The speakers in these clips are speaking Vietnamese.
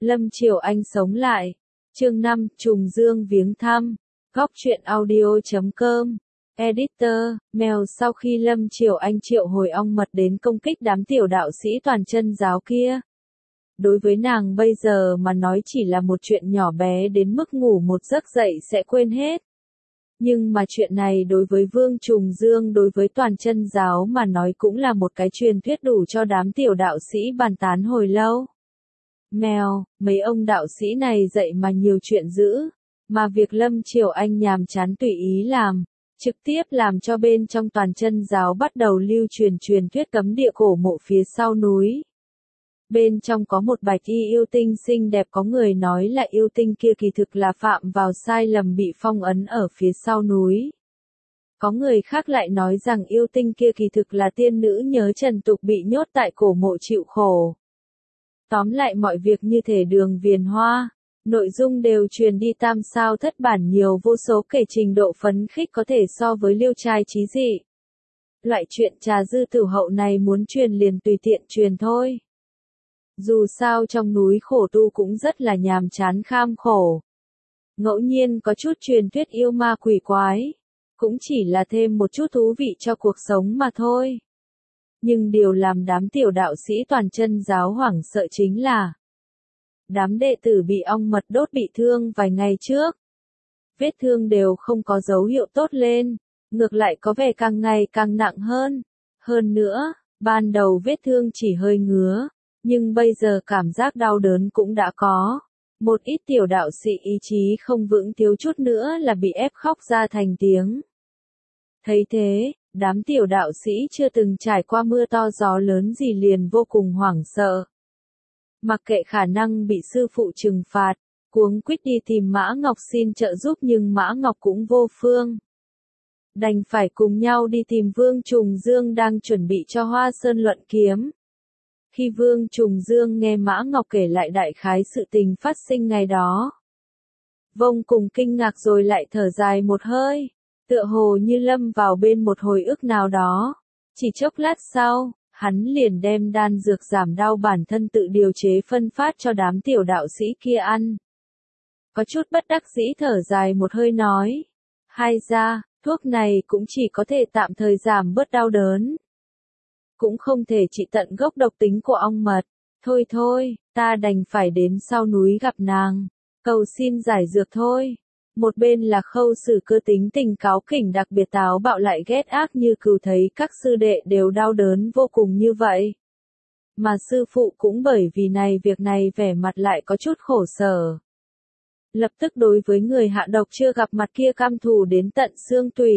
Lâm Triều Anh sống lại. Chương 5, Trùng Dương viếng thăm. Góc truyện audio.com. Editor, Mèo. Sau khi Lâm Triều Anh triệu hồi ong mật đến công kích đám tiểu đạo sĩ toàn chân giáo kia. Đối với nàng bây giờ mà nói chỉ là một chuyện nhỏ bé đến mức ngủ một giấc dậy sẽ quên hết. Nhưng mà chuyện này đối với Vương Trùng Dương, đối với toàn chân giáo mà nói cũng là một cái truyền thuyết đủ cho đám tiểu đạo sĩ bàn tán hồi lâu. Mèo, mấy ông đạo sĩ này dậy mà nhiều chuyện dữ, mà việc Lâm Triều Anh nhàm chán tùy ý làm, trực tiếp làm cho bên trong toàn chân giáo bắt đầu lưu truyền truyền thuyết cấm địa cổ mộ phía sau núi. Bên trong có một bạch y yêu tinh xinh đẹp, có người nói là yêu tinh kia kỳ thực là phạm vào sai lầm bị phong ấn ở phía sau núi. Có người khác lại nói rằng yêu tinh kia kỳ thực là tiên nữ nhớ trần tục bị nhốt tại cổ mộ chịu khổ. Tóm lại mọi việc như thể đường viền hoa, nội dung đều truyền đi tam sao thất bản, nhiều vô số kể, trình độ phấn khích có thể so với liêu trai trí dị. Loại chuyện trà dư tử hậu này muốn truyền liền tùy tiện truyền thôi. Dù sao trong núi khổ tu cũng rất là nhàm chán kham khổ. Ngẫu nhiên có chút truyền thuyết yêu ma quỷ quái, cũng chỉ là thêm một chút thú vị cho cuộc sống mà thôi. Nhưng điều làm đám tiểu đạo sĩ toàn chân giáo hoảng sợ chính là đám đệ tử bị ong mật đốt bị thương vài ngày trước. Vết thương đều không có dấu hiệu tốt lên, ngược lại có vẻ càng ngày càng nặng hơn. Hơn nữa, ban đầu vết thương chỉ hơi ngứa, nhưng bây giờ cảm giác đau đớn cũng đã có. Một ít tiểu đạo sĩ ý chí không vững thiếu chút nữa là bị ép khóc ra thành tiếng. Thấy thế, đám tiểu đạo sĩ chưa từng trải qua mưa to gió lớn gì liền vô cùng hoảng sợ. Mặc kệ khả năng bị sư phụ trừng phạt, cuống quýt đi tìm Mã Ngọc xin trợ giúp, nhưng Mã Ngọc cũng vô phương. Đành phải cùng nhau đi tìm Vương Trùng Dương đang chuẩn bị cho Hoa Sơn luận kiếm. Khi Vương Trùng Dương nghe Mã Ngọc kể lại đại khái sự tình phát sinh ngày đó, vô cùng kinh ngạc rồi lại thở dài một hơi, tựa hồ như lâm vào bên một hồi ức nào đó. Chỉ chốc lát sau, hắn liền đem đan dược giảm đau bản thân tự điều chế phân phát cho đám tiểu đạo sĩ kia ăn. Có chút bất đắc dĩ thở dài một hơi nói, hai ra, thuốc này cũng chỉ có thể tạm thời giảm bớt đau đớn, cũng không thể trị tận gốc độc tính của ong mật. Thôi thôi, ta đành phải đến sau núi gặp nàng, cầu xin giải dược thôi. Một bên là Khâu Sử Cơ tính tình cáu kỉnh đặc biệt táo bạo lại ghét ác như cừu, thấy các sư đệ đều đau đớn vô cùng như vậy. Mà sư phụ cũng bởi vì việc này vẻ mặt lại có chút khổ sở. Lập tức đối với người hạ độc chưa gặp mặt kia căm thù đến tận xương tủy.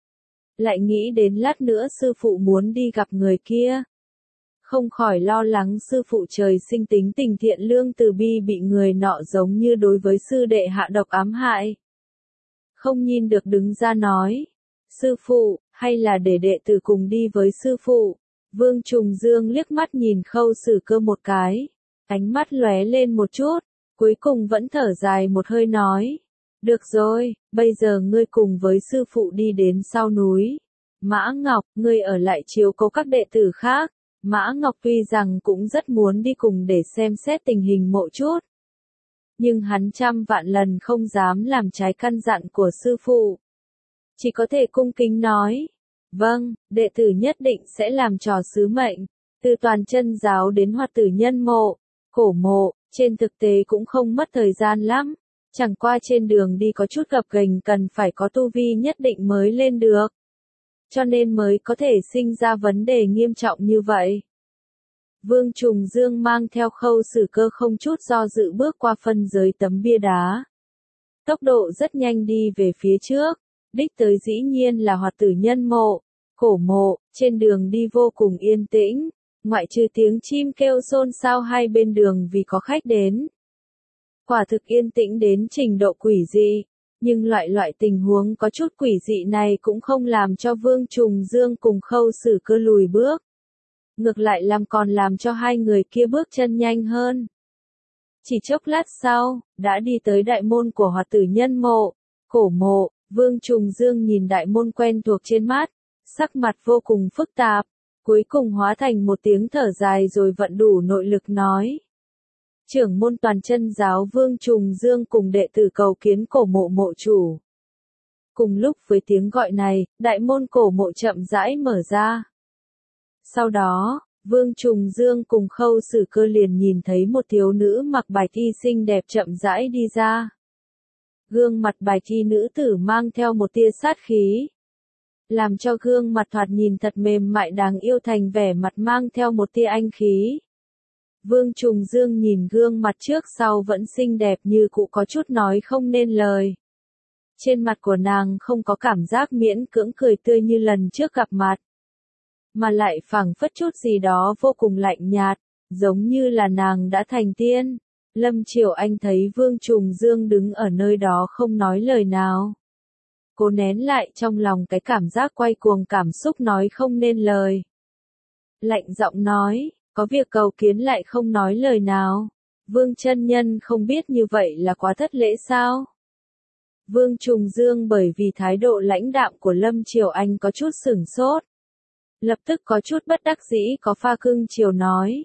Lại nghĩ đến lát nữa sư phụ muốn đi gặp người kia, không khỏi lo lắng sư phụ trời sinh tính tình thiện lương từ bi bị người nọ giống như đối với sư đệ hạ độc ám hại. Không nhìn được đứng ra nói, sư phụ, hay là để đệ tử cùng đi với sư phụ. Vương Trùng Dương liếc mắt nhìn Khâu Sử Cơ một cái, ánh mắt lóe lên một chút, cuối cùng vẫn thở dài một hơi nói, được rồi, bây giờ ngươi cùng với sư phụ đi đến sau núi. Mã Ngọc, ngươi ở lại chiếu cố các đệ tử khác. Mã Ngọc tuy rằng cũng rất muốn đi cùng để xem xét tình hình mộ chút, nhưng hắn trăm vạn lần không dám làm trái căn dặn của sư phụ. Chỉ có thể cung kính nói, vâng, đệ tử nhất định sẽ làm trò sứ mệnh. Từ toàn chân giáo đến Hoạt Tử Nhân mộ, cổ mộ, trên thực tế cũng không mất thời gian lắm. Chẳng qua trên đường đi có chút gập ghềnh, cần phải có tu vi nhất định mới lên được. Cho nên mới có thể sinh ra vấn đề nghiêm trọng như vậy. Vương Trùng Dương mang theo Khâu Sử Cơ không chút do dự bước qua phân giới tấm bia đá. Tốc độ rất nhanh đi về phía trước, đích tới dĩ nhiên là Hoạt Tử Nhân mộ, cổ mộ. Trên đường đi vô cùng yên tĩnh, ngoại trừ tiếng chim kêu xôn xao hai bên đường vì có khách đến. Quả thực yên tĩnh đến trình độ quỷ dị, nhưng loại tình huống có chút quỷ dị này cũng không làm cho Vương Trùng Dương cùng Khâu Sử Cơ lùi bước. Ngược lại còn làm cho hai người kia bước chân nhanh hơn. Chỉ chốc lát sau, đã đi tới đại môn của Hoạt Tử Nhân mộ, cổ mộ. Vương Trùng Dương nhìn đại môn quen thuộc trên mắt, sắc mặt vô cùng phức tạp, cuối cùng hóa thành một tiếng thở dài rồi vận đủ nội lực nói, Trưởng môn Toàn Chân giáo Vương Trùng Dương cùng đệ tử cầu kiến cổ mộ mộ chủ. Cùng lúc với tiếng gọi này, đại môn cổ mộ chậm rãi mở ra. Sau đó, Vương Trùng Dương cùng Khâu Sử Cơ liền nhìn thấy một thiếu nữ mặc bạch y xinh đẹp chậm rãi đi ra. Gương mặt bạch y nữ tử mang theo một tia sát khí, làm cho gương mặt thoạt nhìn thật mềm mại đáng yêu thành vẻ mặt mang theo một tia anh khí. Vương Trùng Dương nhìn gương mặt trước sau vẫn xinh đẹp như cũ có chút nói không nên lời. Trên mặt của nàng không có cảm giác miễn cưỡng cười tươi như lần trước gặp mặt, mà lại phảng phất chút gì đó vô cùng lạnh nhạt, giống như là nàng đã thành tiên. Lâm Triều Anh thấy Vương Trùng Dương đứng ở nơi đó không nói lời nào. Cố nén lại trong lòng cái cảm giác quay cuồng cảm xúc nói không nên lời. Lạnh giọng nói, có việc cầu kiến lại không nói lời nào. Vương chân nhân không biết như vậy là quá thất lễ sao? Vương Trùng Dương bởi vì thái độ lãnh đạm của Lâm Triều Anh có chút sửng sốt. Lập tức có chút bất đắc dĩ có pha cưng chiều nói.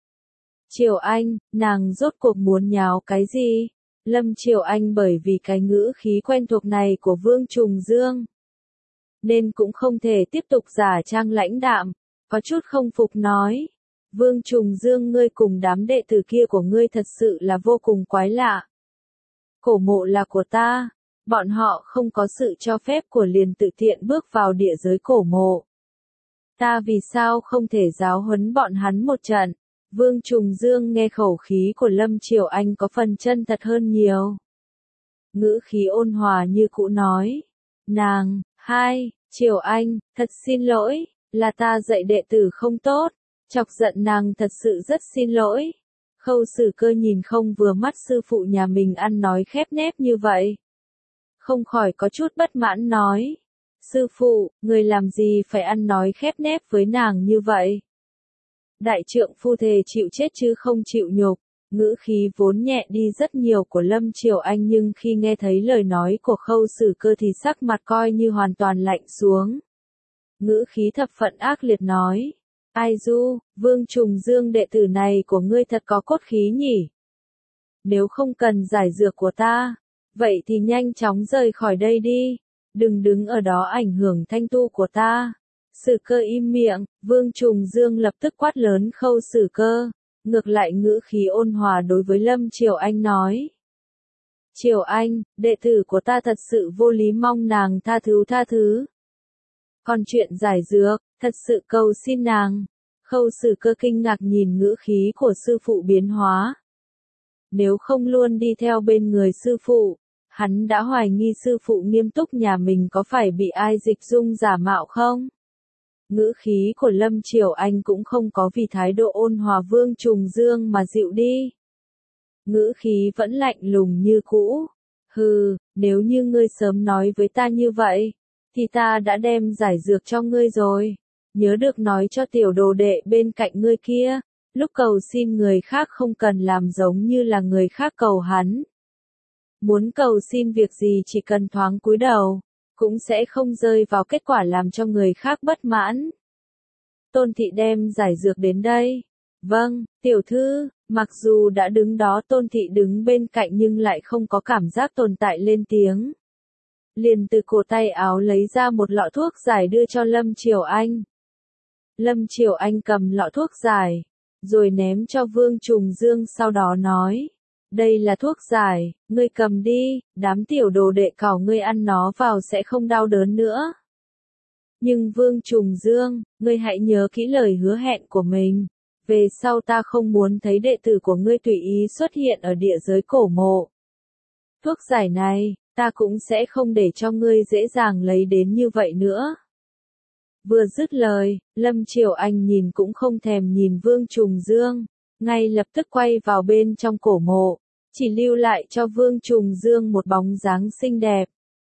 Triều Anh, nàng rốt cuộc muốn nháo cái gì? Lâm Triều Anh bởi vì cái ngữ khí quen thuộc này của Vương Trùng Dương, nên cũng không thể tiếp tục giả trang lãnh đạm, có chút không phục nói. Vương Trùng Dương, ngươi cùng đám đệ tử kia của ngươi thật sự là vô cùng quái lạ. Cổ mộ là của ta, bọn họ không có sự cho phép của liền tự tiện bước vào địa giới cổ mộ. Ta vì sao không thể giáo huấn bọn hắn một trận? Vương Trùng Dương nghe khẩu khí của Lâm Triều Anh có phần chân thật hơn nhiều. Ngữ khí ôn hòa như cũ nói. Nàng, Triều Anh, thật xin lỗi, là ta dạy đệ tử không tốt, chọc giận nàng thật sự rất xin lỗi. Khâu Sử Cơ nhìn không vừa mắt sư phụ nhà mình ăn nói khép nép như vậy, không khỏi có chút bất mãn nói. Sư phụ, người làm gì phải ăn nói khép nép với nàng như vậy? Đại trượng phu thề chịu chết chứ không chịu nhục. Ngữ khí vốn nhẹ đi rất nhiều của Lâm Triều Anh nhưng khi nghe thấy lời nói của Khâu Sử Cơ thì sắc mặt coi như hoàn toàn lạnh xuống. Ngữ khí thập phận ác liệt nói. Ai du, Vương Trùng Dương đệ tử này của ngươi thật có cốt khí nhỉ? Nếu không cần giải dược của ta, vậy thì nhanh chóng rời khỏi đây đi. Đừng đứng ở đó ảnh hưởng thanh tu của ta. Sử Cơ im miệng, Vương Trùng Dương lập tức quát lớn Khâu Sử Cơ, ngược lại ngữ khí ôn hòa đối với Lâm Triều Anh nói. Triều Anh, đệ tử của ta thật sự vô lý mong nàng tha thứ. Còn chuyện giải dược, thật sự cầu xin nàng. Khâu Sử Cơ kinh ngạc nhìn ngữ khí của sư phụ biến hóa. Nếu không luôn đi theo bên người sư phụ, hắn đã hoài nghi sư phụ nghiêm túc nhà mình có phải bị ai dịch dung giả mạo không? Ngữ khí của Lâm Triều Anh cũng không có vì thái độ ôn hòa Vương Trùng Dương mà dịu đi. Ngữ khí vẫn lạnh lùng như cũ. Hừ, nếu như ngươi sớm nói với ta như vậy, thì ta đã đem giải dược cho ngươi rồi. Nhớ được nói cho tiểu đồ đệ bên cạnh ngươi kia, lúc cầu xin người khác không cần làm giống như là người khác cầu hắn. Muốn cầu xin việc gì chỉ cần thoáng cúi đầu, cũng sẽ không rơi vào kết quả làm cho người khác bất mãn. Tôn thị đem giải dược đến đây. Vâng, tiểu thư, mặc dù đã đứng đó Tôn thị đứng bên cạnh nhưng lại không có cảm giác tồn tại lên tiếng. Liền từ cổ tay áo lấy ra một lọ thuốc giải đưa cho Lâm Triều Anh. Lâm Triều Anh cầm lọ thuốc giải, rồi ném cho Vương Trùng Dương sau đó nói. Đây là thuốc giải, ngươi cầm đi, đám tiểu đồ đệ cảo ngươi ăn nó vào sẽ không đau đớn nữa. Nhưng Vương Trùng Dương, ngươi hãy nhớ kỹ lời hứa hẹn của mình. Về sau ta không muốn thấy đệ tử của ngươi tùy ý xuất hiện ở địa giới cổ mộ. Thuốc giải này, ta cũng sẽ không để cho ngươi dễ dàng lấy đến như vậy nữa. Vừa dứt lời, Lâm Triều Anh nhìn cũng không thèm nhìn Vương Trùng Dương, ngay lập tức quay vào bên trong cổ mộ, chỉ lưu lại cho Vương Trùng Dương một bóng dáng xinh đẹp.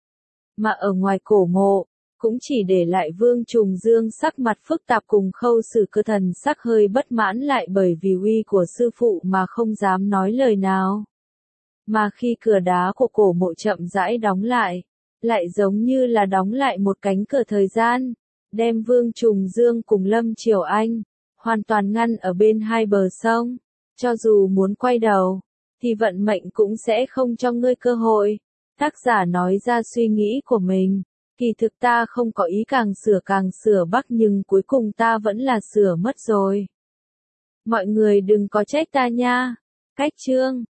Mà ở ngoài cổ mộ, cũng chỉ để lại Vương Trùng Dương sắc mặt phức tạp cùng Khâu Sử Cơ thần sắc hơi bất mãn lại bởi vì uy của sư phụ mà không dám nói lời nào. Mà khi cửa đá của cổ mộ chậm rãi đóng lại giống như là đóng lại một cánh cửa thời gian, đem Vương Trùng Dương cùng Lâm Triều Anh hoàn toàn ngăn ở bên hai bờ sông. Cho dù muốn quay đầu, thì vận mệnh cũng sẽ không cho ngươi cơ hội. Tác giả nói ra suy nghĩ của mình. Kỳ thực ta không có ý càng sửa bắc nhưng cuối cùng ta vẫn là sửa mất rồi. Mọi người đừng có trách ta nha. Cách chương